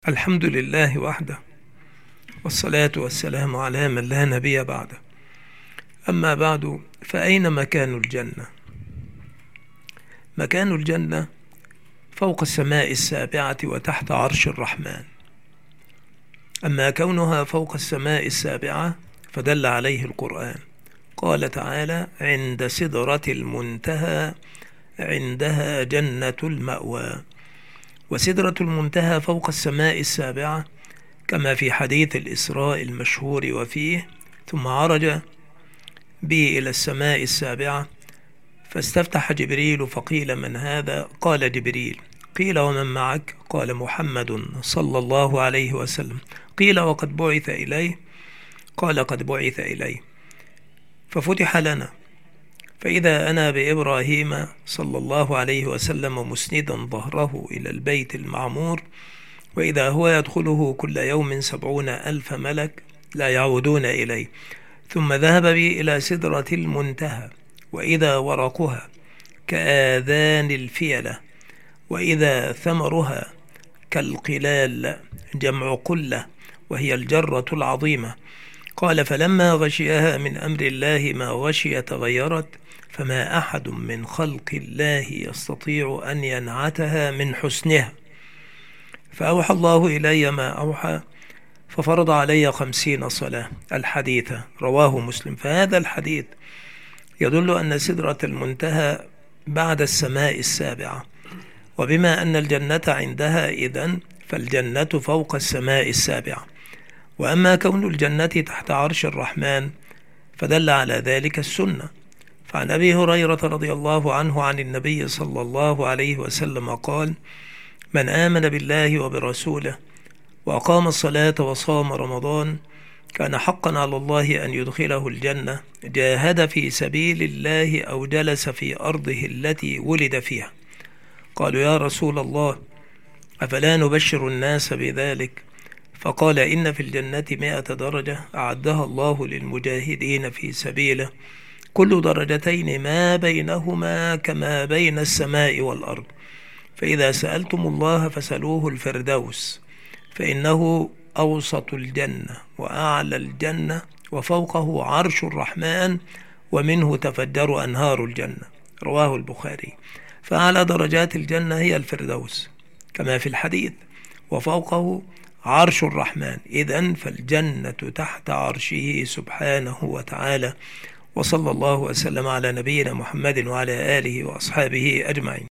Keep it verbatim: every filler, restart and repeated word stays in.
الحمد لله وحده، والصلاة والسلام على من لا نبي بعده. أما بعد، فأين مكان الجنة؟ مكان الجنة فوق السماء السابعة وتحت عرش الرحمن. أما كونها فوق السماء السابعة فدل عليه القرآن، قال تعالى: عند سدرة المنتهى عندها جنة المأوى. وسدرة المنتهى فوق السماء السابعة، كما في حديث الإسراء المشهور، وفيه: ثم عرج بي إلى السماء السابعة فاستفتح جبريل فقيل: من هذا؟ قال: جبريل. قيل: ومن معك؟ قال: محمد صلى الله عليه وسلم. قيل: وقد بعث إليه؟ قال: قد بعث إليه. ففتح لنا، فإذا أنا بإبراهيم صلى الله عليه وسلم مسندا ظهره إلى البيت المعمور، وإذا هو يدخله كل يوم سبعون ألف ملك لا يعودون إليه. ثم ذهب بي إلى سدرة المنتهى، وإذا ورقها كآذان الفيلة، وإذا ثمرها كالقلال، جمع قلة، وهي الجرة العظيمة. قال: فلما غشيها من أمر الله ما غشي تغيرت، فما أحد من خلق الله يستطيع أن ينعتها من حسنها. فأوحى الله إلي ما أوحى، ففرض علي خمسين صلاة. الحديث رواه مسلم. فهذا الحديث يدل أن سدرة المنتهى بعد السماء السابعة، وبما أن الجنة عندها إذن فالجنة فوق السماء السابعة. وأما كون الجنة تحت عرش الرحمن فدل على ذلك السنة. فعن أبي هريرة رضي الله عنه عن النبي صلى الله عليه وسلم قال: من آمن بالله وبرسوله وأقام الصلاة وصام رمضان كان حقا على الله أن يدخله الجنة، جاهد في سبيل الله أو جلس في أرضه التي ولد فيها. قالوا: يا رسول الله، أفلا نبشر الناس بذلك؟ فقال: إن في الجنة مائة درجة أعدها الله للمجاهدين في سبيله، كل درجتين ما بينهما كما بين السماء والأرض. فإذا سألتم الله فسألوه الفردوس، فإنه أوسط الجنة وأعلى الجنة وفوقه عرش الرحمن، ومنه تفجر أنهار الجنة. رواه البخاري. فأعلى درجات الجنة هي الفردوس كما في الحديث، وفوقه عرش الرحمن. إذن فالجنة تحت عرشه سبحانه وتعالى. وصلى الله وسلم على نبينا محمد وعلى آله وأصحابه أجمعين.